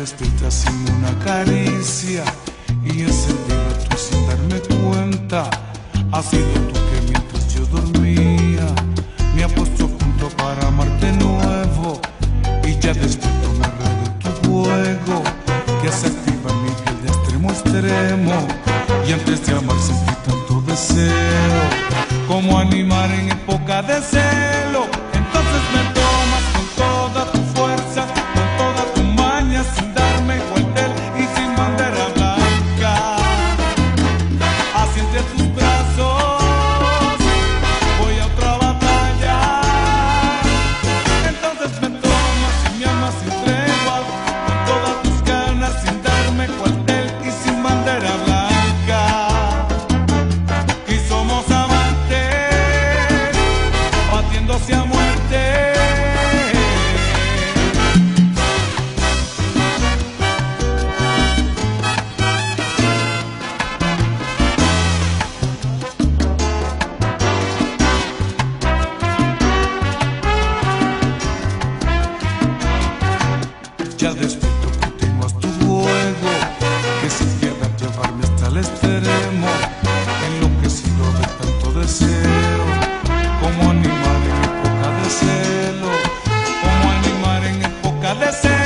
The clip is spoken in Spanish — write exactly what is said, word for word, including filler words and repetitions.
despiertas sin una caricia y encendida tú sin darme cuenta. Has sido tú que mientras yo dormía me ha puesto a punto para amarte de nuevo, y ya despierto me de tu juego que se activa en mi piel de extremo a extremo. Y antes de amar sentí tanto deseo, como animar en época de celo. Entonces me tomas con toda tu fuerza, con toda tu maña, sin darme cuartel y sin bandera blanca. Así entre tus brazos voy a otra batalla. Entonces me tomas y me amas sin tregua, con todas tus ganas, sin darme cuartel y sin bandera blanca. Y somos amantes, batiéndose a muerte. Ya despierto continúas tu juego, que sin piedad llevarme hasta el extremo, enloquecido de tanto deseo, como animar en época de celo, como animar en época de celo.